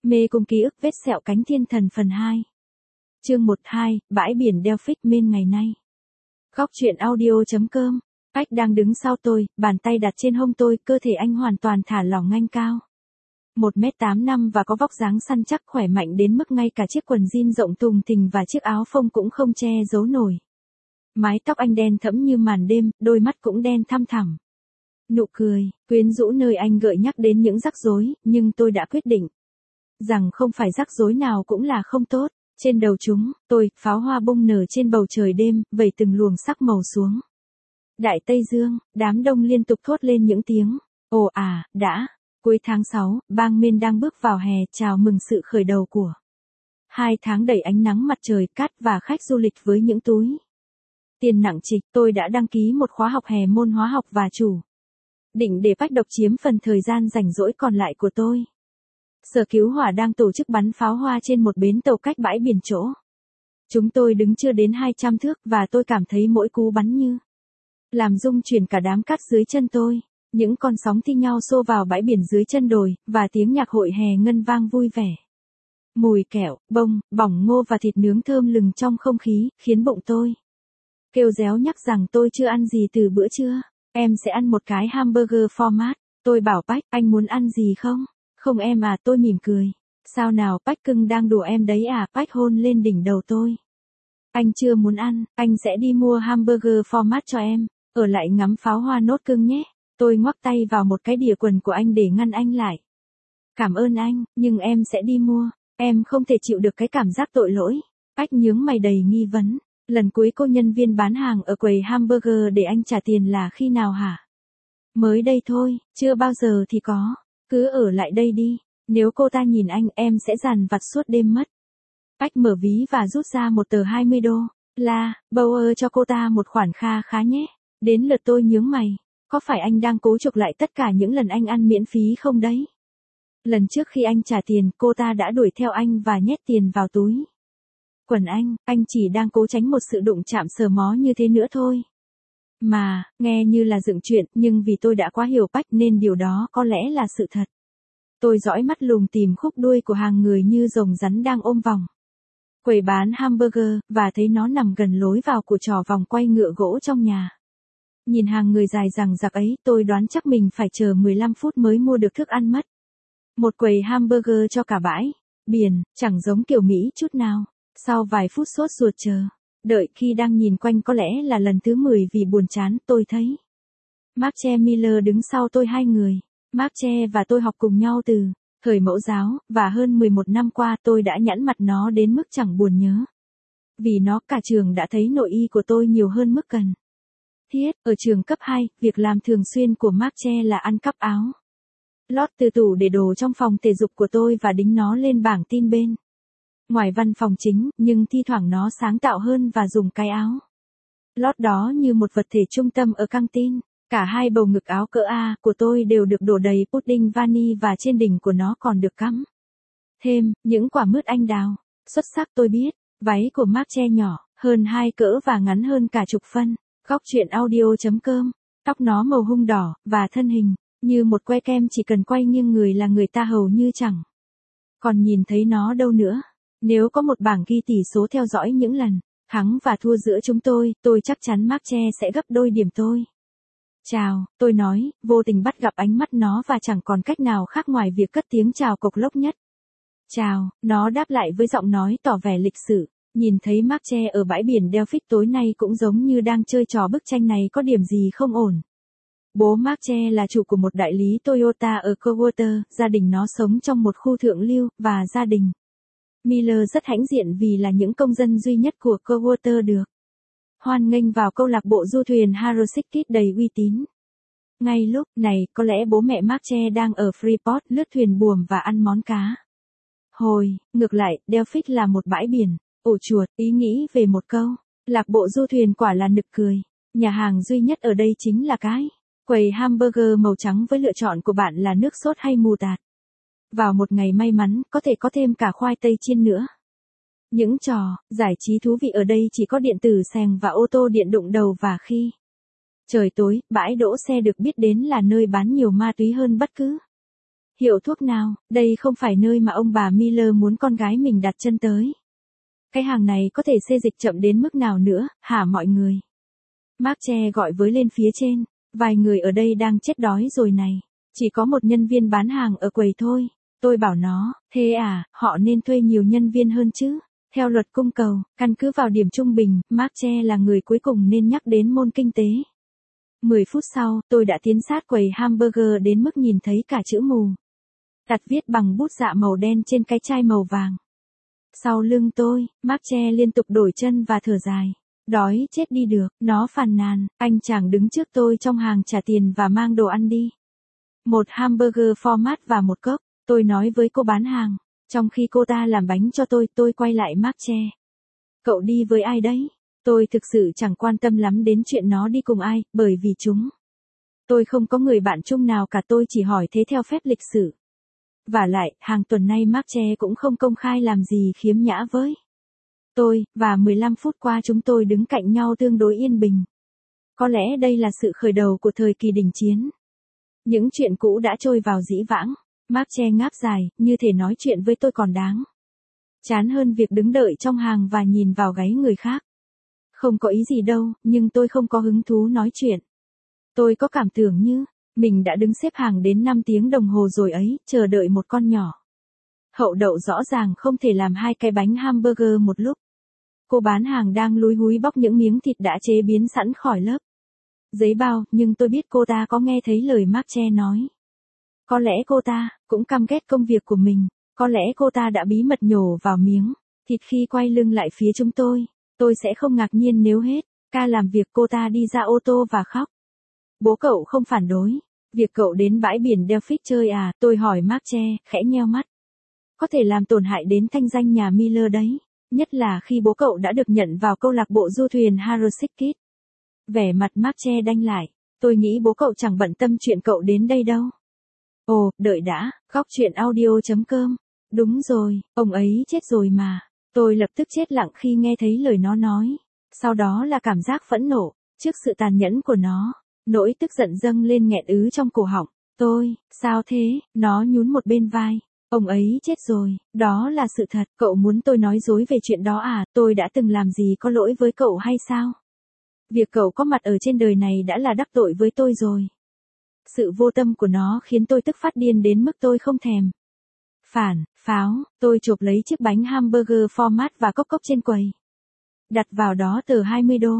Mê cung ký ức vết sẹo cánh thiên thần phần 2. Chương 12, bãi biển Delphic Main ngày nay. Góc truyện audio.com. Ách đang đứng sau tôi, bàn tay đặt trên hông tôi, cơ thể anh hoàn toàn thả lỏng nganh cao. 1m85 và có vóc dáng săn chắc khỏe mạnh đến mức ngay cả chiếc quần jean rộng thùng thình và chiếc áo phông cũng không che giấu nổi. Mái tóc anh đen thẫm như màn đêm, đôi mắt cũng đen thăm thẳm. Nụ cười, quyến rũ nơi anh gợi nhắc đến những rắc rối, nhưng tôi đã quyết định rằng không phải rắc rối nào cũng là không tốt. Trên đầu chúng, pháo hoa bung nở trên bầu trời đêm, vẩy từng luồng sắc màu xuống. Đại Tây Dương, đám đông liên tục thốt lên những tiếng ồ à, đã. Cuối tháng 6, bang Maine đang bước vào hè, chào mừng sự khởi đầu của 2 tháng đầy ánh nắng mặt trời, cát và khách du lịch với những túi tiền nặng trịch. Tôi đã đăng ký một khóa học hè môn hóa học và chủ định để bách độc chiếm phần thời gian rảnh rỗi còn lại của tôi. Sở cứu hỏa đang tổ chức bắn pháo hoa trên một bến tàu cách bãi biển chỗ chúng tôi đứng chưa đến 200 thước, và tôi cảm thấy mỗi cú bắn như làm rung chuyển cả đám cát dưới chân tôi. Những con sóng thi nhau xô vào bãi biển dưới chân đồi, và tiếng nhạc hội hè ngân vang vui vẻ. Mùi kẹo, bông, bỏng ngô và thịt nướng thơm lừng trong không khí, khiến bụng tôi kêu réo nhắc rằng tôi chưa ăn gì từ bữa trưa. Em sẽ ăn một cái hamburger format. Tôi bảo Bách, anh muốn ăn gì không? Không em à, tôi mỉm cười. Sao nào Bách cưng, đang đùa em đấy à? Bách hôn lên đỉnh đầu tôi. Anh chưa muốn ăn, anh sẽ đi mua hamburger format cho em. Ở lại ngắm pháo hoa nốt cưng nhé. Tôi ngoắc tay vào một cái đỉa quần của anh để ngăn anh lại. Cảm ơn anh, nhưng em sẽ đi mua. Em không thể chịu được cái cảm giác tội lỗi. Bách nhướng mày đầy nghi vấn. Lần cuối cô nhân viên bán hàng ở quầy hamburger để anh trả tiền là khi nào hả? Mới đây thôi, chưa bao giờ thì có. Cứ ở lại đây đi. Nếu cô ta nhìn anh, em sẽ dằn vặt suốt đêm mất. Bách mở ví và rút ra một tờ 20 đô. Bauer cho cô ta một khoản kha khá nhé. Đến lượt tôi nhướng mày. Có phải anh đang cố chuộc lại tất cả những lần anh ăn miễn phí không đấy? Lần trước khi anh trả tiền, cô ta đã đuổi theo anh và nhét tiền vào túi quần anh chỉ đang cố tránh một sự đụng chạm sờ mó như thế nữa thôi. Mà, nghe như là dựng chuyện, nhưng vì tôi đã quá hiểu Bách nên điều đó có lẽ là sự thật. Tôi dõi mắt lùng tìm khúc đuôi của hàng người như rồng rắn đang ôm vòng quầy bán hamburger, và thấy nó nằm gần lối vào của trò vòng quay ngựa gỗ trong nhà. Nhìn hàng người dài dằng dặc ấy, tôi đoán chắc mình phải chờ 15 phút mới mua được thức ăn mất. Một quầy hamburger cho cả bãi biển, chẳng giống kiểu Mỹ chút nào. Sau vài phút sốt ruột đợi khi đang nhìn quanh, có lẽ là lần thứ 10 vì buồn chán, tôi thấy Marche Miller đứng sau tôi 2 người. Marche và tôi học cùng nhau từ thời mẫu giáo, và hơn 11 năm qua tôi đã nhẵn mặt nó đến mức chẳng buồn nhớ. Vì nó, cả trường đã thấy nội y của tôi nhiều hơn mức cần thiết. Ở trường cấp 2, việc làm thường xuyên của Marche là ăn cắp áo lót từ tủ để đồ trong phòng thể dục của tôi và đính nó lên bảng tin bên ngoài văn phòng chính, nhưng thi thoảng nó sáng tạo hơn và dùng cái áo lót đó như một vật thể trung tâm ở căng tin. Cả 2 bầu ngực áo cỡ A của tôi đều được đổ đầy pudding vani, và trên đỉnh của nó còn được cắm thêm những quả mứt anh đào. Xuất sắc, tôi biết. Váy của Marche nhỏ hơn 2 cỡ và ngắn hơn cả chục phân. Góc truyện audio.com. Tóc nó màu hung đỏ, và thân hình như một que kem, chỉ cần quay nghiêng người là người ta hầu như chẳng còn nhìn thấy nó đâu nữa. Nếu có một bảng ghi tỷ số theo dõi những lần thắng và thua giữa chúng tôi chắc chắn Marche sẽ gấp đôi điểm tôi. Chào, tôi nói, vô tình bắt gặp ánh mắt nó và chẳng còn cách nào khác ngoài việc cất tiếng chào cộc lốc nhất. Chào, nó đáp lại với giọng nói tỏ vẻ lịch sự. Nhìn thấy Marche ở bãi biển Delphic tối nay cũng giống như đang chơi trò bức tranh này có điểm gì không ổn. Bố Marche là chủ của một đại lý Toyota ở Coldwater, gia đình nó sống trong một khu thượng lưu, và gia đình Miller rất hãnh diện vì là những công dân duy nhất của Coldwater được hoan nghênh vào câu lạc bộ du thuyền Harrosik đầy uy tín. Ngay lúc này, có lẽ bố mẹ Marche đang ở Freeport lướt thuyền buồm và ăn món cá hồi. Ngược lại, Delphic là một bãi biển ổ chuột. Ý nghĩ về một câu lạc bộ du thuyền quả là nực cười. Nhà hàng duy nhất ở đây chính là cái quầy hamburger màu trắng với lựa chọn của bạn là nước sốt hay mù tạt. Vào một ngày may mắn, có thể có thêm cả khoai tây chiên nữa. Những trò giải trí thú vị ở đây chỉ có điện tử xèng và ô tô điện đụng đầu, và khi trời tối, bãi đỗ xe được biết đến là nơi bán nhiều ma túy hơn bất cứ Hiệu thuốc nào, đây không phải nơi mà ông bà Miller muốn con gái mình đặt chân tới. Cái hàng này có thể xê dịch chậm đến mức nào nữa, hả mọi người? Mark gọi với lên phía trên, vài người ở đây đang chết đói rồi này. Chỉ có một nhân viên bán hàng ở quầy thôi. Tôi bảo nó, thế à, họ nên thuê nhiều nhân viên hơn chứ. Theo luật cung cầu, căn cứ vào điểm trung bình, Mark là người cuối cùng nên nhắc đến môn kinh tế. 10 phút sau, tôi đã tiến sát quầy hamburger đến mức nhìn thấy cả chữ mù. Đặt viết bằng bút dạ màu đen trên cái chai màu vàng. Sau lưng tôi, Mark liên tục đổi chân và thở dài. Đói chết đi được, nó phàn nàn, anh chàng đứng trước tôi trong hàng trả tiền và mang đồ ăn đi. Một hamburger format và một cốc, tôi nói với cô bán hàng. Trong khi cô ta làm bánh cho tôi quay lại Mark. Cậu đi với ai đấy? Tôi thực sự chẳng quan tâm lắm đến chuyện nó đi cùng ai, bởi vì tôi không có người bạn chung nào cả, tôi chỉ hỏi thế theo phép lịch sử. Vả lại, hàng tuần nay Mark cũng không công khai làm gì khiếm nhã với tôi, và 15 phút qua chúng tôi đứng cạnh nhau tương đối yên bình. Có lẽ đây là sự khởi đầu của thời kỳ đình chiến. Những chuyện cũ đã trôi vào dĩ vãng. Mark ngáp dài, như thể nói chuyện với tôi còn đáng chán hơn việc đứng đợi trong hàng và nhìn vào gáy người khác. Không có ý gì đâu, nhưng tôi không có hứng thú nói chuyện. Tôi có cảm tưởng như mình đã đứng xếp hàng đến 5 tiếng đồng hồ rồi ấy, chờ đợi một con nhỏ. Hậu đậu rõ ràng không thể làm 2 cái bánh hamburger một lúc. Cô bán hàng đang lúi húi bóc những miếng thịt đã chế biến sẵn khỏi lớp giấy bao, nhưng tôi biết cô ta có nghe thấy lời Mark nói. Có lẽ cô ta cũng căm ghét công việc của mình, có lẽ cô ta đã bí mật nhổ vào miếng thịt khi quay lưng lại phía chúng tôi. Tôi sẽ không ngạc nhiên nếu hết ca làm việc cô ta đi ra ô tô và khóc. Bố cậu không phản đối việc cậu đến bãi biển Delphic chơi à? Tôi hỏi Mark khẽ nheo mắt. Có thể làm tổn hại đến thanh danh nhà Miller đấy, nhất là khi bố cậu đã được nhận vào câu lạc bộ du thuyền Harrowsick. Vẻ mặt Mark đanh lại. Tôi nghĩ bố cậu chẳng bận tâm chuyện cậu đến đây đâu. Ồ, đợi đã, góc chuyện audio.com. Đúng rồi, ông ấy chết rồi mà. Tôi lập tức chết lặng khi nghe thấy lời nó nói. Sau đó là cảm giác phẫn nộ trước sự tàn nhẫn của nó. Nỗi tức giận dâng lên nghẹn ứ trong cổ họng. Sao thế? Nó nhún một bên vai. Ông ấy chết rồi, đó là sự thật. Cậu muốn tôi nói dối về chuyện đó à? Tôi đã từng làm gì có lỗi với cậu hay sao? Việc cậu có mặt ở trên đời này đã là đắc tội với tôi rồi. Sự vô tâm của nó khiến tôi tức phát điên đến mức tôi không thèm pháo. Tôi chộp lấy chiếc bánh hamburger format và cốc trên quầy. Đặt vào đó tờ 20 đô.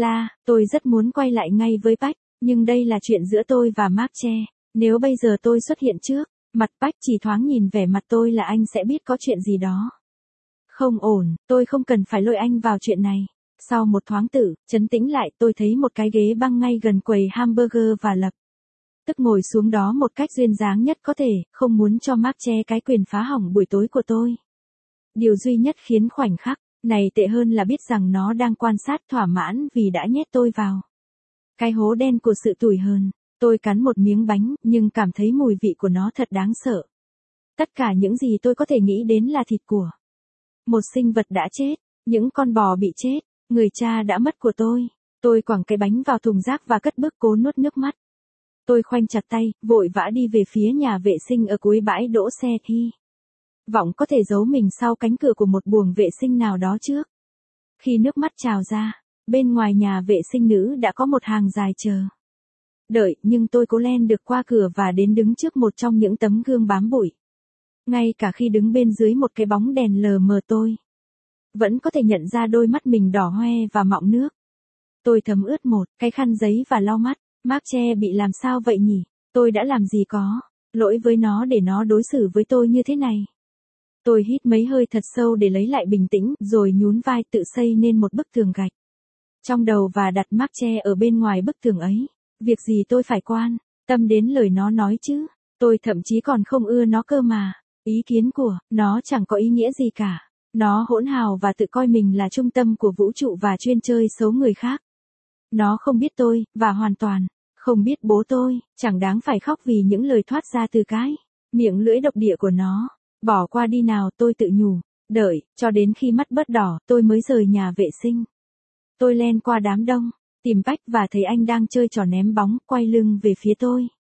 Tôi rất muốn quay lại ngay với Bách, nhưng đây là chuyện giữa tôi và Mark. Nếu bây giờ tôi xuất hiện trước mặt Bách chỉ thoáng nhìn vẻ mặt tôi là anh sẽ biết có chuyện gì đó không ổn. Tôi không cần phải lôi anh vào chuyện này. Sau một thoáng trấn tĩnh lại, tôi thấy một cái ghế băng ngay gần quầy hamburger và lập tức ngồi xuống đó một cách duyên dáng nhất có thể, không muốn cho Mark cái quyền phá hỏng buổi tối của tôi. Điều duy nhất khiến khoảnh khắc này tệ hơn là biết rằng nó đang quan sát thỏa mãn vì đã nhét tôi vào cái hố đen của sự tủi hờn. Tôi cắn một miếng bánh, nhưng cảm thấy mùi vị của nó thật đáng sợ. Tất cả những gì tôi có thể nghĩ đến là thịt của một sinh vật đã chết, những con bò bị chết, người cha đã mất của tôi. Tôi quẳng cái bánh vào thùng rác và cất bước cố nuốt nước mắt. Tôi khoanh chặt tay, vội vã đi về phía nhà vệ sinh ở cuối bãi đỗ xe hy vọng có thể giấu mình sau cánh cửa của một buồng vệ sinh nào đó trước. Khi nước mắt trào ra, bên ngoài nhà vệ sinh nữ đã có một hàng dài chờ đợi, nhưng tôi cố len được qua cửa và đến đứng trước một trong những tấm gương bám bụi. Ngay cả khi đứng bên dưới một cái bóng đèn lờ mờ tôi vẫn có thể nhận ra đôi mắt mình đỏ hoe và mọng nước. Tôi thấm ướt một cái khăn giấy và lau mắt. Mark bị làm sao vậy nhỉ? Tôi đã làm gì có lỗi với nó để nó đối xử với tôi như thế này? Tôi hít mấy hơi thật sâu để lấy lại bình tĩnh, rồi nhún vai tự xây nên một bức tường gạch trong đầu và đặt Mark ở bên ngoài bức tường ấy. Việc gì tôi phải quan tâm đến lời nó nói chứ? Tôi thậm chí còn không ưa nó cơ mà. Ý kiến của nó chẳng có ý nghĩa gì cả. Nó hỗn hào và tự coi mình là trung tâm của vũ trụ và chuyên chơi xấu người khác. Nó không biết tôi, và hoàn toàn không biết bố tôi, chẳng đáng phải khóc vì những lời thoát ra từ cái miệng lưỡi độc địa của nó. Bỏ qua đi nào, tôi tự nhủ. Đợi, cho đến khi mắt bớt đỏ, tôi mới rời nhà vệ sinh. Tôi len qua đám đông, tìm Bách và thấy anh đang chơi trò ném bóng, quay lưng về phía tôi.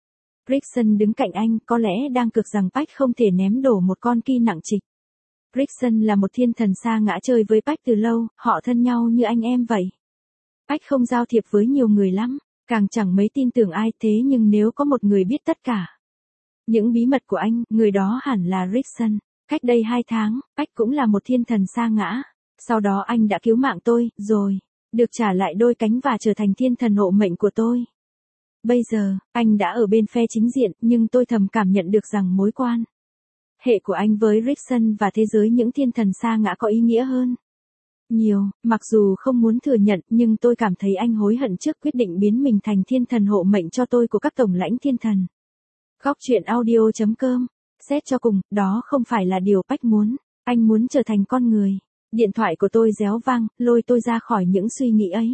Rickson đứng cạnh anh, có lẽ đang cực rằng Pách không thể ném đổ một con ki nặng trịch. Rickson là một thiên thần sa ngã chơi với Pách từ lâu, họ thân nhau như anh em vậy. Pách không giao thiệp với nhiều người lắm, càng chẳng mấy tin tưởng ai, thế nhưng nếu có một người biết tất cả những bí mật của anh, người đó hẳn là Rickson. Cách đây 2 tháng, Pách cũng là một thiên thần sa ngã. Sau đó anh đã cứu mạng tôi, rồi được trả lại đôi cánh và trở thành thiên thần hộ mệnh của tôi. Bây giờ, anh đã ở bên phe chính diện, nhưng tôi thầm cảm nhận được rằng mối quan hệ của anh với Rickson và thế giới những thiên thần sa ngã có ý nghĩa hơn nhiều. Mặc dù không muốn thừa nhận, nhưng tôi cảm thấy anh hối hận trước quyết định biến mình thành thiên thần hộ mệnh cho tôi của các tổng lãnh thiên thần. Góc truyện audio.com. Xét cho cùng, đó không phải là điều Pách muốn. Anh muốn trở thành con người. Điện thoại của tôi réo vang, lôi tôi ra khỏi những suy nghĩ ấy.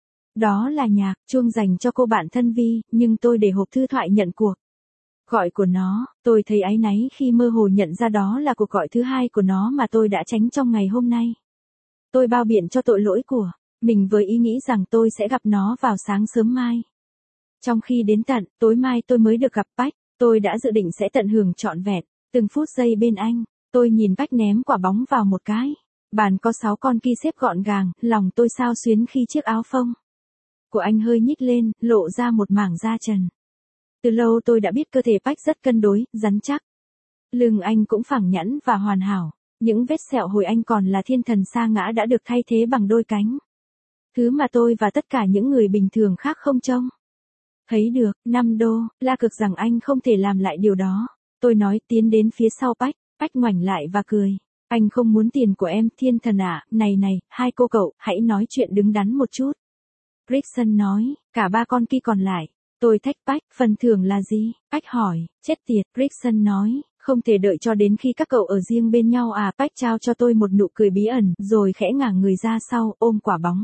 Đó là nhạc, chuông dành cho cô bạn thân Vi, nhưng tôi để hộp thư thoại nhận cuộc gọi của nó. Tôi thấy áy náy khi mơ hồ nhận ra đó là cuộc gọi thứ 2 của nó mà tôi đã tránh trong ngày hôm nay. Tôi bao biện cho tội lỗi của mình với ý nghĩ rằng tôi sẽ gặp nó vào sáng sớm mai. Trong khi đến tận tối mai tôi mới được gặp Pách, tôi đã dự định sẽ tận hưởng trọn vẹn từng phút giây bên anh. Tôi nhìn Pách ném quả bóng vào một cái bàn có 6 con ki xếp gọn gàng, lòng tôi xao xuyến khi chiếc áo phông của anh hơi nhích lên, lộ ra một mảng da trần. Từ lâu tôi đã biết cơ thể Pách rất cân đối, rắn chắc. Lưng anh cũng phẳng nhẵn và hoàn hảo. Những vết sẹo hồi anh còn là thiên thần sa ngã đã được thay thế bằng đôi cánh. Thứ mà tôi và tất cả những người bình thường khác không trông thấy được. $5, la cực rằng anh không thể làm lại điều đó. Tôi nói, tiến đến phía sau Pách. Pách ngoảnh lại và cười. Anh không muốn tiền của em, thiên thần ạ. Này, hai cô cậu, hãy nói chuyện đứng đắn một chút. Rickson nói, cả 3 con ki còn lại. Tôi thách Pách, phần thưởng là gì? Pách hỏi, chết tiệt. Rickson nói, không thể đợi cho đến khi các cậu ở riêng bên nhau à. Pách trao cho tôi một nụ cười bí ẩn, rồi khẽ ngả người ra sau, ôm quả bóng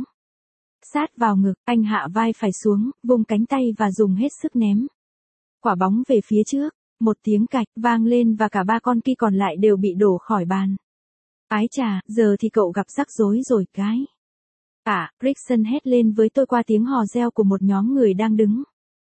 sát vào ngực. Anh hạ vai phải xuống, vùng cánh tay và dùng hết sức ném quả bóng về phía trước. Một tiếng cạch vang lên và cả 3 con ki còn lại đều bị đổ khỏi bàn. Ái chà, giờ thì cậu gặp rắc rối rồi cái. Rickson hét lên với tôi qua tiếng hò reo của một nhóm người đang đứng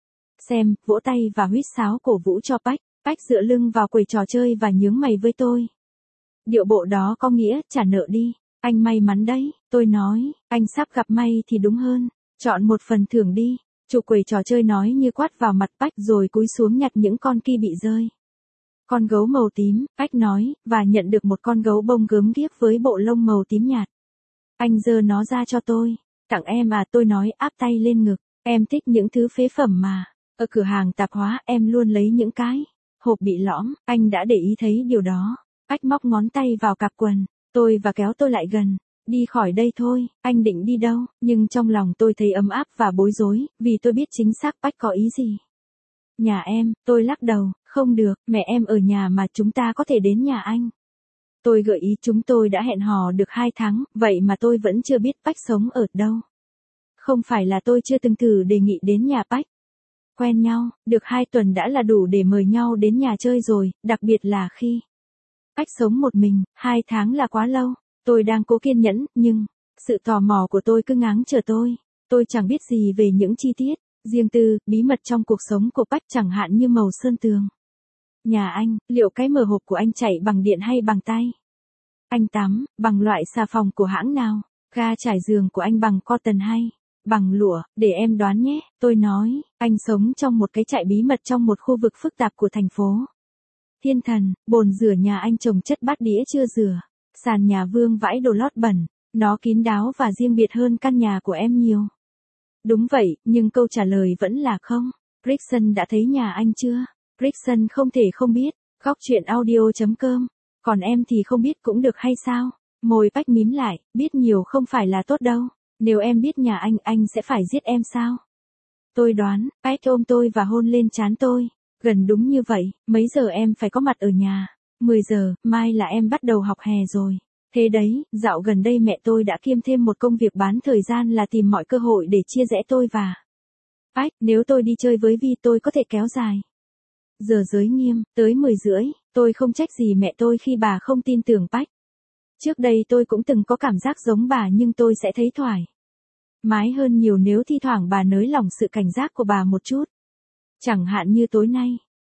xem, vỗ tay và huýt sáo cổ vũ cho Pách. Pách dựa lưng vào quầy trò chơi và nhướng mày với tôi. Điệu bộ đó có nghĩa, trả nợ đi. Anh may mắn đấy, tôi nói, anh sắp gặp may thì đúng hơn. Chọn một phần thưởng đi. Chủ quầy trò chơi nói như quát vào mặt Pách rồi cúi xuống nhặt những con ki bị rơi. Con gấu màu tím, Pách nói, và nhận được một con gấu bông gớm ghiếc với bộ lông màu tím nhạt. Anh giơ nó ra cho tôi. Tặng em à, tôi nói áp tay lên ngực. Em thích những thứ phế phẩm mà. Ở cửa hàng tạp hóa em luôn lấy những cái hộp bị lõm, anh đã để ý thấy điều đó. Pách móc ngón tay vào cặp quần, và kéo tôi lại gần. Đi khỏi đây thôi, anh định đi đâu? Nhưng trong lòng tôi thấy ấm áp và bối rối, vì tôi biết chính xác Pách có ý gì. Nhà em, tôi lắc đầu, không được, mẹ em ở nhà mà chúng ta có thể đến nhà anh. Tôi gợi ý chúng tôi đã hẹn hò được 2 tháng, vậy mà tôi vẫn chưa biết Pách sống ở đâu. Không phải là tôi chưa từng thử đề nghị đến nhà Pách. Quen nhau, được 2 tuần đã là đủ để mời nhau đến nhà chơi rồi, đặc biệt là khi Pách sống một mình. 2 tháng là quá lâu. Tôi đang cố kiên nhẫn, nhưng sự tò mò của tôi cứ ngáng chờ tôi. Tôi chẳng biết gì về những chi tiết riêng tư, bí mật trong cuộc sống của Pách, chẳng hạn như màu sơn tường nhà anh, liệu cái mở hộp của anh chạy bằng điện hay bằng tay? Anh tắm bằng loại xà phòng của hãng nào? Ga trải giường của anh bằng cotton hay bằng lụa? Để em đoán nhé, tôi nói, anh sống trong một cái trại bí mật trong một khu vực phức tạp của thành phố thiên thần. Bồn rửa nhà anh trồng chất bát đĩa chưa rửa, sàn nhà vương vãi đồ lót bẩn, nó kín đáo và riêng biệt hơn căn nhà của em nhiều. Đúng vậy, nhưng câu trả lời vẫn là không. Rickson đã thấy nhà anh chưa? Rickson không thể không biết. Góc truyện audio.com. Còn em thì không biết cũng được hay sao? Môi Pách mím lại, biết nhiều không phải là tốt đâu. Nếu em biết nhà anh sẽ phải giết em sao? Tôi đoán. Pách ôm tôi và hôn lên trán tôi. Gần đúng như vậy, mấy giờ em phải có mặt ở nhà? 10 giờ, mai là em bắt đầu học hè rồi. Thế đấy, dạo gần đây mẹ tôi đã kiêm thêm một công việc bán thời gian là tìm mọi cơ hội để chia rẽ tôi và Pách. Nếu tôi đi chơi với Vi tôi có thể kéo dài giờ giới nghiêm tới 10 rưỡi. Tôi không trách gì mẹ tôi khi bà không tin tưởng Pách. Trước đây tôi cũng từng có cảm giác giống bà, nhưng tôi sẽ thấy thoải mái hơn nhiều nếu thi thoảng bà nới lỏng sự cảnh giác của bà một chút. Chẳng hạn như tối nay,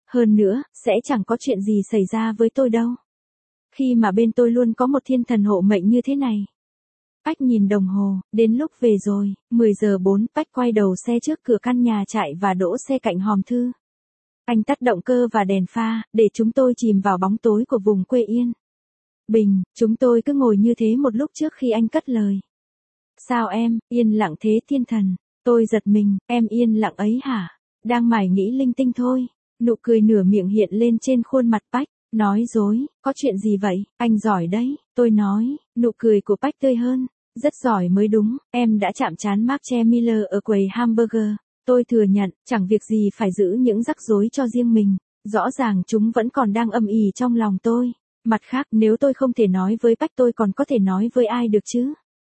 Hơn nữa, sẽ chẳng có chuyện gì xảy ra với tôi đâu. Khi mà bên tôi luôn có một thiên thần hộ mệnh như thế này. Bách nhìn đồng hồ, đến lúc về rồi, 10 giờ 4, Bách quay đầu xe trước cửa căn nhà trại và đỗ xe cạnh hòm thư. Anh tắt động cơ và đèn pha, để chúng tôi chìm vào bóng tối của vùng quê yên. Bình, chúng tôi cứ ngồi như thế một lúc trước khi anh cất lời. Sao em, yên lặng thế thiên thần? Tôi giật mình, em yên lặng ấy hả? Đang mải nghĩ linh tinh thôi. Nụ cười nửa miệng hiện lên trên khuôn mặt Bách. Nói dối, có chuyện gì vậy? Anh giỏi đấy, tôi nói, nụ cười của Bách tươi hơn. Rất giỏi mới đúng, em đã chạm trán Marche Miller ở quầy hamburger. Tôi thừa nhận, chẳng việc gì phải giữ những rắc rối cho riêng mình. Rõ ràng chúng vẫn còn đang âm ỉ trong lòng tôi. Mặt khác, nếu tôi không thể nói với Bách tôi còn có thể nói với ai được chứ?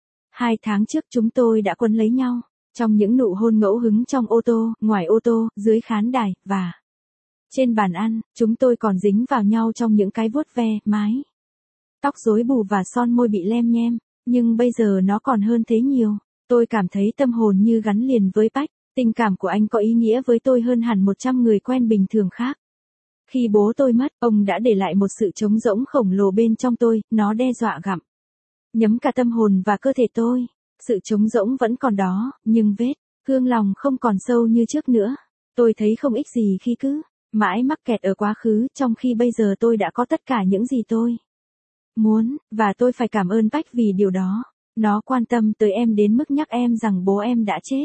2 tháng trước chúng tôi đã quấn lấy nhau. Trong những nụ hôn ngẫu hứng trong ô tô, ngoài ô tô, dưới khán đài, và trên bàn ăn, chúng tôi còn dính vào nhau trong những cái vuốt ve, mái tóc rối bù và son môi bị lem nhem. Nhưng bây giờ nó còn hơn thế nhiều. Tôi cảm thấy tâm hồn như gắn liền với Bách. Tình cảm của anh có ý nghĩa với tôi hơn hẳn 100 người quen bình thường khác. Khi bố tôi mất, ông đã để lại một sự trống rỗng khổng lồ bên trong tôi, nó đe dọa gặm nhấm cả tâm hồn và cơ thể tôi. Sự trống rỗng vẫn còn đó, nhưng vết thương lòng không còn sâu như trước nữa. Tôi thấy không ích gì khi cứ mãi mắc kẹt ở quá khứ, trong khi bây giờ tôi đã có tất cả những gì tôi muốn, và tôi phải cảm ơn Bách vì điều đó. Nó quan tâm tới em đến mức nhắc em rằng bố em đã chết.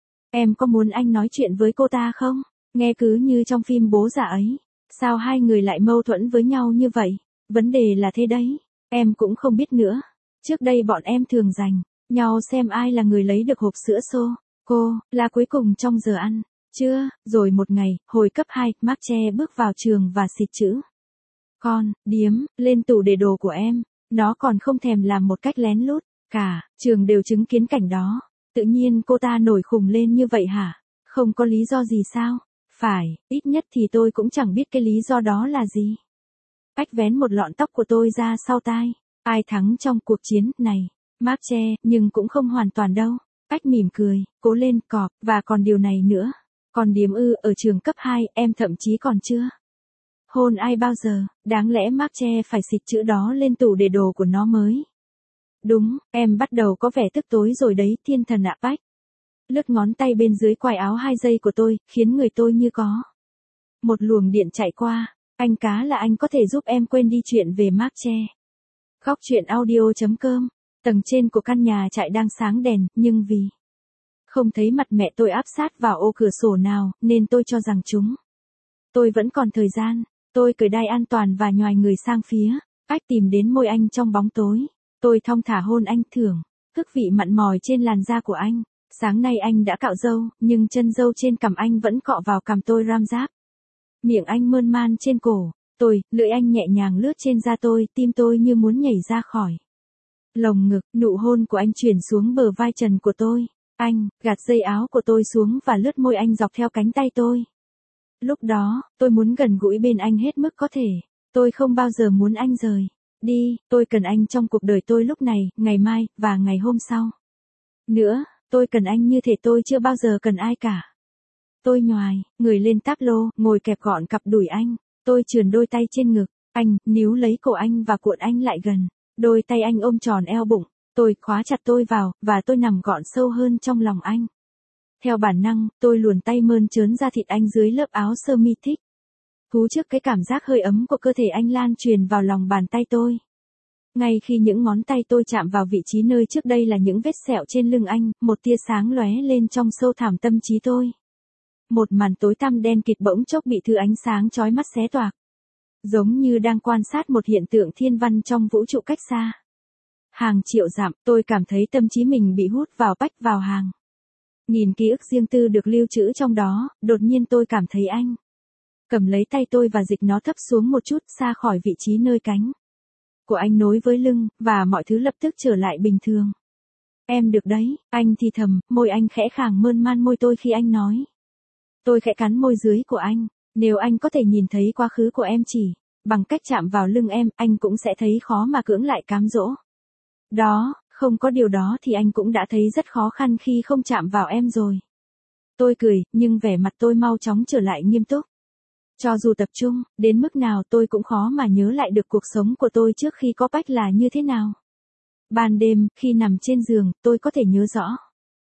Em có muốn anh nói chuyện với cô ta không? Nghe cứ như trong phim Bố Già ấy. Sao hai người lại mâu thuẫn với nhau như vậy? Vấn đề là thế đấy. Em cũng không biết nữa. Trước đây bọn em thường giành nhau xem ai là người lấy được hộp sữa xô. Cô là cuối cùng trong giờ ăn trưa. Rồi một ngày, hồi cấp 2, Marche bước vào trường và xịt chữ con điếm lên tủ để đồ của em. Nó còn không thèm làm một cách lén lút. Cả trường đều chứng kiến cảnh đó. Tự nhiên cô ta nổi khùng lên như vậy hả? Không có lý do gì sao? Phải, ít nhất thì tôi cũng chẳng biết cái lý do đó là gì. Bách vén một lọn tóc của tôi ra sau tai. Ai thắng trong cuộc chiến này? Marche, nhưng cũng không hoàn toàn đâu. Bách mỉm cười, cố lên cọp, và còn điều này nữa. Còn điếm ư, ở trường cấp 2, em thậm chí còn chưa hôn ai bao giờ, đáng lẽ Marche phải xịt chữ đó lên tủ để đồ của nó mới. Đúng, em bắt đầu có vẻ tức tối rồi đấy, thiên thần ạ. Bách lướt ngón tay bên dưới quai áo 2 giây của tôi, khiến người tôi như có một luồng điện chạy qua. Anh cá là anh có thể giúp em quên đi chuyện về Marche. Góc truyện audio.com. Tầng trên của căn nhà trại đang sáng đèn, nhưng vì không thấy mặt mẹ tôi áp sát vào ô cửa sổ nào, nên tôi cho rằng tôi vẫn còn thời gian. Tôi cởi đai an toàn và nhoài người sang phía. Bách tìm đến môi anh trong bóng tối. Tôi thong thả hôn anh, thưởng thức vị mặn mòi trên làn da của anh. Sáng nay anh đã cạo râu, nhưng chân râu trên cằm anh vẫn cọ vào cằm tôi ram ráp. Miệng anh mơn man trên cổ lưỡi anh nhẹ nhàng lướt trên da tôi, tim tôi như muốn nhảy ra khỏi lồng ngực. Nụ hôn của anh chuyển xuống bờ vai trần của tôi. Anh gạt dây áo của tôi xuống và lướt môi anh dọc theo cánh tay tôi. Lúc đó, tôi muốn gần gũi bên anh hết mức có thể. Tôi không bao giờ muốn anh rời đi. Tôi cần anh trong cuộc đời tôi lúc này, ngày mai, và ngày hôm sau. Nữa, tôi cần anh như thể tôi chưa bao giờ cần ai cả. Tôi nhoài người lên táp lô, ngồi kẹp gọn cặp đùi anh. Tôi chườn đôi tay trên ngực anh, níu lấy cổ anh và cuộn anh lại gần. Đôi tay anh ôm tròn eo bụng. Tôi khóa chặt tôi vào, và tôi nằm gọn sâu hơn trong lòng anh. Theo bản năng, tôi luồn tay mơn trớn ra thịt anh dưới lớp áo sơ mi thích thú trước cái cảm giác hơi ấm của cơ thể anh lan truyền vào lòng bàn tay tôi. Ngay khi những ngón tay tôi chạm vào vị trí nơi trước đây là những vết sẹo trên lưng anh, một tia sáng lóe lên trong sâu thẳm tâm trí tôi. Một màn tối tăm đen kịt bỗng chốc bị thứ ánh sáng chói mắt xé toạc. Giống như đang quan sát một hiện tượng thiên văn trong vũ trụ cách xa. Hàng triệu dặm, tôi cảm thấy tâm trí mình bị hút vào Bách vào hàng nghìn ký ức riêng tư được lưu trữ trong đó. Đột nhiên tôi cảm thấy anh cầm lấy tay tôi và dịch nó thấp xuống một chút xa khỏi vị trí nơi cánh của anh nối với lưng, và mọi thứ lập tức trở lại bình thường. Em được đấy, anh thì thầm, môi anh khẽ khàng mơn man môi tôi khi anh nói. Tôi khẽ cắn môi dưới của anh. Nếu anh có thể nhìn thấy quá khứ của em chỉ bằng cách chạm vào lưng em, anh cũng sẽ thấy khó mà cưỡng lại cám dỗ đó. Không có điều đó thì anh cũng đã thấy rất khó khăn khi không chạm vào em rồi. Tôi cười, nhưng vẻ mặt tôi mau chóng trở lại nghiêm túc. Cho dù tập trung, đến mức nào tôi cũng khó mà nhớ lại được cuộc sống của tôi trước khi có Bách là như thế nào. Ban đêm, khi nằm trên giường, tôi có thể nhớ rõ.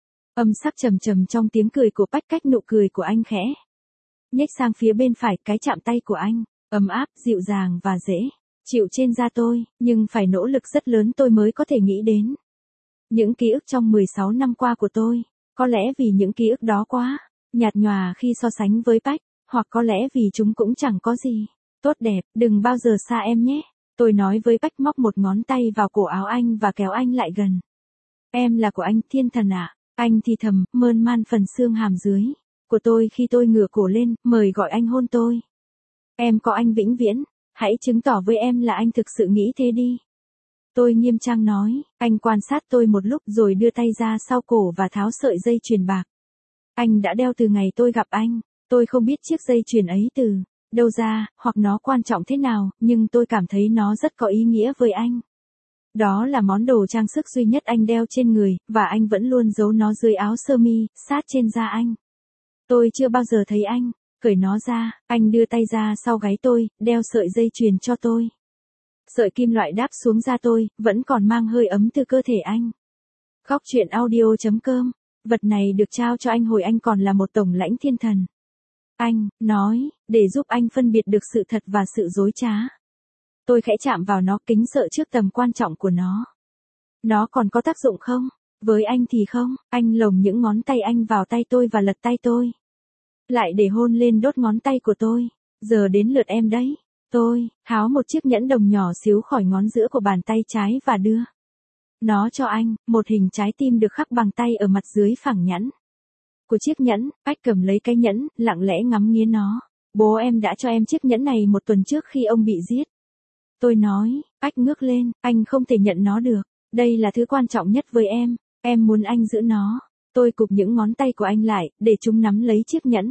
Âm sắc trầm trầm trong tiếng cười của Bách cách nụ cười của anh khẽ nhếch sang phía bên phải, cái chạm tay của anh, ấm áp, dịu dàng và dễ chịu trên da tôi, nhưng phải nỗ lực rất lớn tôi mới có thể nghĩ đến. Những ký ức trong 16 năm qua của tôi, có lẽ vì những ký ức đó quá nhạt nhòa khi so sánh với Bách, hoặc có lẽ vì chúng cũng chẳng có gì tốt đẹp, đừng bao giờ xa em nhé. Tôi nói với Bách, móc một ngón tay vào cổ áo anh và kéo anh lại gần. Em là của anh, thiên thần ạ. Anh thì thầm, mơn man phần xương hàm dưới của tôi khi tôi ngửa cổ lên, mời gọi anh hôn tôi. Em có anh vĩnh viễn, hãy chứng tỏ với em là anh thực sự nghĩ thế đi. Tôi nghiêm trang nói, anh quan sát tôi một lúc rồi đưa tay ra sau cổ và tháo sợi dây chuyền bạc. Anh đã đeo từ ngày tôi gặp anh, tôi không biết chiếc dây chuyền ấy từ đâu ra, hoặc nó quan trọng thế nào, nhưng tôi cảm thấy nó rất có ý nghĩa với anh. Đó là món đồ trang sức duy nhất anh đeo trên người, và anh vẫn luôn giấu nó dưới áo sơ mi, sát trên da anh. Tôi chưa bao giờ thấy anh cởi nó ra. Anh đưa tay ra sau gáy tôi, đeo sợi dây chuyền cho tôi. Sợi kim loại đáp xuống da tôi, vẫn còn mang hơi ấm từ cơ thể anh. Góc truyện audio.com. Vật này được trao cho anh hồi anh còn là một tổng lãnh thiên thần. Anh nói, để giúp anh phân biệt được sự thật và sự dối trá. Tôi khẽ chạm vào nó, kính sợ trước tầm quan trọng của nó. Nó còn có tác dụng không? Với anh thì không. Anh lồng những ngón tay anh vào tay tôi và lật tay tôi lại để hôn lên đốt ngón tay của tôi. Giờ đến lượt em đấy. Tôi tháo một chiếc nhẫn đồng nhỏ xíu khỏi ngón giữa của bàn tay trái và đưa nó cho anh, một hình trái tim được khắc bằng tay ở mặt dưới phẳng nhẵn của chiếc nhẫn. Bách cầm lấy cái nhẫn, lặng lẽ ngắm nghía nó. Bố em đã cho em chiếc nhẫn này một tuần trước khi ông bị giết. Tôi nói. Bách ngước lên, anh không thể nhận nó được. Đây là thứ quan trọng nhất với em muốn anh giữ nó. Tôi cụp những ngón tay của anh lại, để chúng nắm lấy chiếc nhẫn.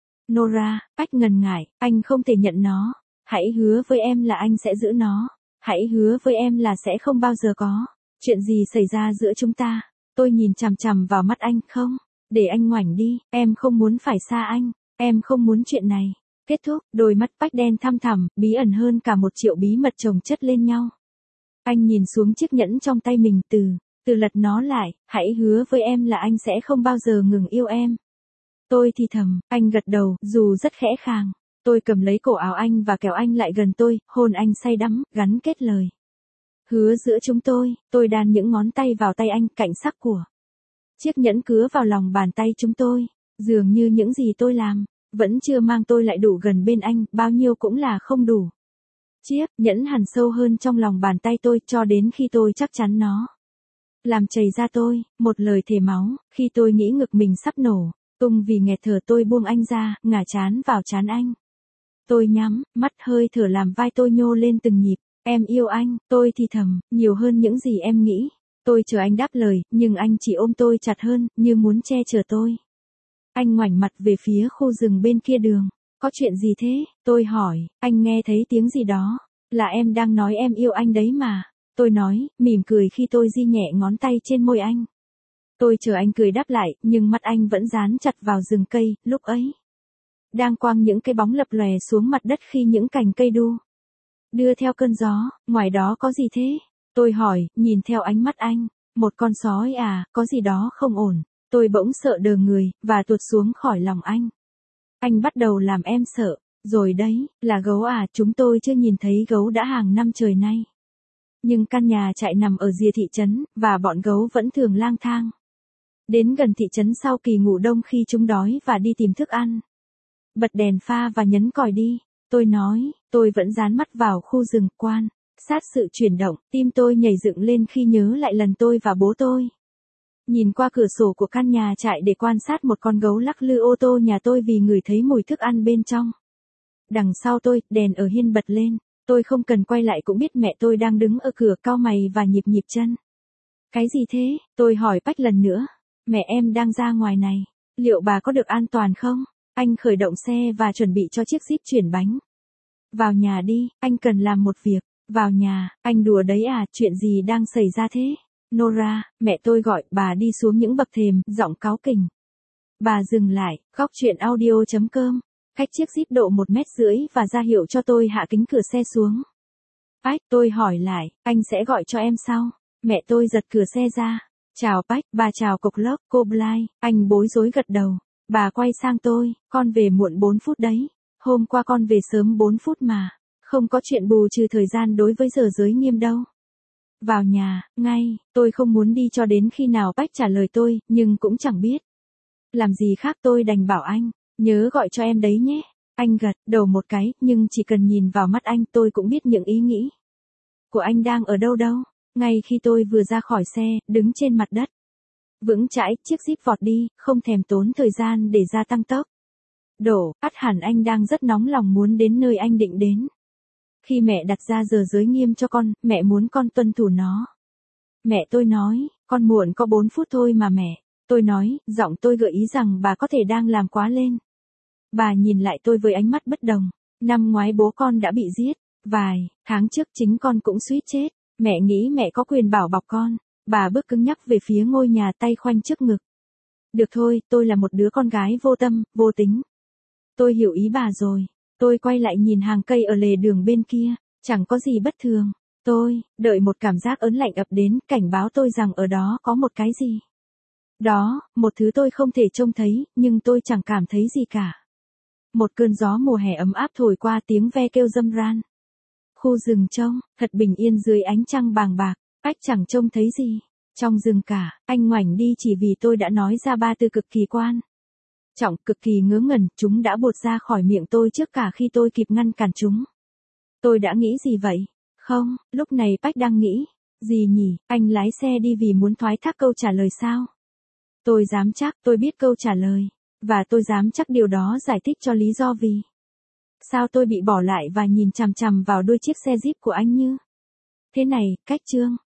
Nora, Bách ngần ngại, anh không thể nhận nó. Hãy hứa với em là anh sẽ giữ nó. Hãy hứa với em là sẽ không bao giờ có chuyện gì xảy ra giữa chúng ta. Tôi nhìn chằm chằm vào mắt anh. Không, để anh ngoảnh đi, em không muốn phải xa anh. Em không muốn chuyện này kết thúc. Đôi mắt Bách đen thăm thẳm, bí ẩn hơn cả 1 triệu bí mật chồng chất lên nhau. Anh nhìn xuống chiếc nhẫn trong tay mình, từ lật nó lại. Hãy hứa với em là anh sẽ không bao giờ ngừng yêu em. Tôi thì thầm, anh gật đầu, dù rất khẽ khàng. Tôi cầm lấy cổ áo anh và kéo anh lại gần tôi, hôn anh say đắm, gắn kết lời hứa giữa chúng tôi. Tôi đan những ngón tay vào tay anh, cạnh sắc của chiếc nhẫn cứa vào lòng bàn tay chúng tôi. Dường như những gì tôi làm vẫn chưa mang tôi lại đủ gần bên anh, bao nhiêu cũng là không đủ. Chiếc nhẫn hằn sâu hơn trong lòng bàn tay tôi, cho đến khi tôi chắc chắn nó làm chảy ra tôi một lời thề máu. Khi tôi nghĩ ngực mình sắp nổ tung vì nghẹt thở, tôi buông anh ra, ngả trán vào trán anh. Tôi nhắm mắt, hơi thở làm vai tôi nhô lên từng nhịp. Em yêu anh. Tôi thì thầm, nhiều hơn những gì em nghĩ. Tôi chờ anh đáp lời, nhưng anh chỉ ôm tôi chặt hơn, như muốn che chở tôi. Anh ngoảnh mặt về phía khu rừng bên kia đường. Có chuyện gì thế? Tôi hỏi. Anh nghe thấy tiếng gì đó. Là em đang nói em yêu anh đấy mà. Tôi nói, mỉm cười khi tôi di nhẹ ngón tay trên môi anh. Tôi chờ anh cười đáp lại, nhưng mắt anh vẫn dán chặt vào rừng cây. Lúc ấy đang quăng những cái bóng lập lòe xuống mặt đất khi những cành cây đưa theo cơn gió. Ngoài đó có gì thế? Tôi hỏi, nhìn theo ánh mắt anh. Một con sói à? Có gì đó không ổn. Tôi bỗng sợ đờ người, và tuột xuống khỏi lòng anh. Anh bắt đầu làm em sợ. Rồi đấy, là gấu à? Chúng tôi chưa nhìn thấy gấu đã hàng năm trời nay. Nhưng căn nhà trại nằm ở rìa thị trấn, và bọn gấu vẫn thường lang thang đến gần thị trấn sau kỳ ngủ đông khi chúng đói và đi tìm thức ăn. Bật đèn pha và nhấn còi đi. Tôi nói, tôi vẫn dán mắt vào khu rừng, quan sát sự chuyển động. Tim tôi nhảy dựng lên khi nhớ lại lần tôi và bố tôi nhìn qua cửa sổ của căn nhà trại để quan sát một con gấu lắc lư ô tô nhà tôi vì ngửi thấy mùi thức ăn bên trong. Đằng sau tôi, đèn ở hiên bật lên. Tôi không cần quay lại cũng biết mẹ tôi đang đứng ở cửa, cau mày và nhịp nhịp chân. Cái gì thế? Tôi hỏi Bách lần nữa. Mẹ em đang ra ngoài này. Liệu bà có được an toàn không? Anh khởi động xe và chuẩn bị cho chiếc Jeep chuyển bánh. Vào nhà đi, anh cần làm một việc. Vào nhà, anh đùa đấy à? Chuyện gì đang xảy ra thế? Nora, mẹ tôi gọi. Bà đi xuống những bậc thềm, giọng cáu kỉnh. Bà dừng lại. Góc truyện audio.com cách chiếc Jeep độ 1,5 mét và ra hiệu cho tôi hạ kính cửa xe xuống. Bách, tôi hỏi lại, anh sẽ gọi cho em sau. Mẹ tôi giật cửa xe ra. Chào Bách, bà chào cục lớp, cô Bly, anh bối rối gật đầu. Bà quay sang tôi, con về muộn 4 phút đấy. Hôm qua con về sớm 4 phút mà. Không có chuyện bù trừ thời gian đối với giờ giới nghiêm đâu. Vào nhà, ngay, tôi không muốn đi cho đến khi nào Bách trả lời tôi, nhưng cũng chẳng biết làm gì khác, tôi đành bảo anh, nhớ gọi cho em đấy nhé. Anh gật đầu một cái, nhưng chỉ cần nhìn vào mắt anh tôi cũng biết những ý nghĩ của anh đang ở đâu đâu. Ngay khi tôi vừa ra khỏi xe, đứng trên mặt đất vững chãi, chiếc Jeep vọt đi, không thèm tốn thời gian để gia tăng tốc độ, ắt hẳn anh đang rất nóng lòng muốn đến nơi anh định đến. Khi mẹ đặt ra giờ giới nghiêm cho con, mẹ muốn con tuân thủ nó. Mẹ tôi nói, con muộn có 4 phút thôi mà mẹ. Tôi nói, giọng tôi gợi ý rằng bà có thể đang làm quá lên. Bà nhìn lại tôi với ánh mắt bất đồng. Năm ngoái bố con đã bị giết. Vài tháng trước chính con cũng suýt chết. Mẹ nghĩ mẹ có quyền bảo bọc con. Bà bước cứng nhắc về phía ngôi nhà, tay khoanh trước ngực. Được thôi, tôi là một đứa con gái vô tâm, vô tính. Tôi hiểu ý bà rồi. Tôi quay lại nhìn hàng cây ở lề đường bên kia. Chẳng có gì bất thường. Tôi đợi một cảm giác ớn lạnh ập đến, cảnh báo tôi rằng ở đó có một cái gì. Đó, một thứ tôi không thể trông thấy, nhưng tôi chẳng cảm thấy gì cả. Một cơn gió mùa hè ấm áp thổi qua, tiếng ve kêu râm ran. Khu rừng trông thật bình yên dưới ánh trăng bàng bạc. Bách chẳng trông thấy gì trong rừng cả. Anh ngoảnh đi chỉ vì tôi đã nói ra 3 từ cực kỳ quan trọng, cực kỳ ngớ ngẩn. Chúng đã buột ra khỏi miệng tôi trước cả khi tôi kịp ngăn cản chúng. Tôi đã nghĩ gì vậy? Không, lúc này Bách đang nghĩ gì nhỉ? Anh lái xe đi vì muốn thoái thác câu trả lời sao? Tôi dám chắc tôi biết câu trả lời. Và tôi dám chắc điều đó giải thích cho lý do vì sao tôi bị bỏ lại và nhìn chằm chằm vào đuôi chiếc xe Jeep của anh như thế này. Cách chương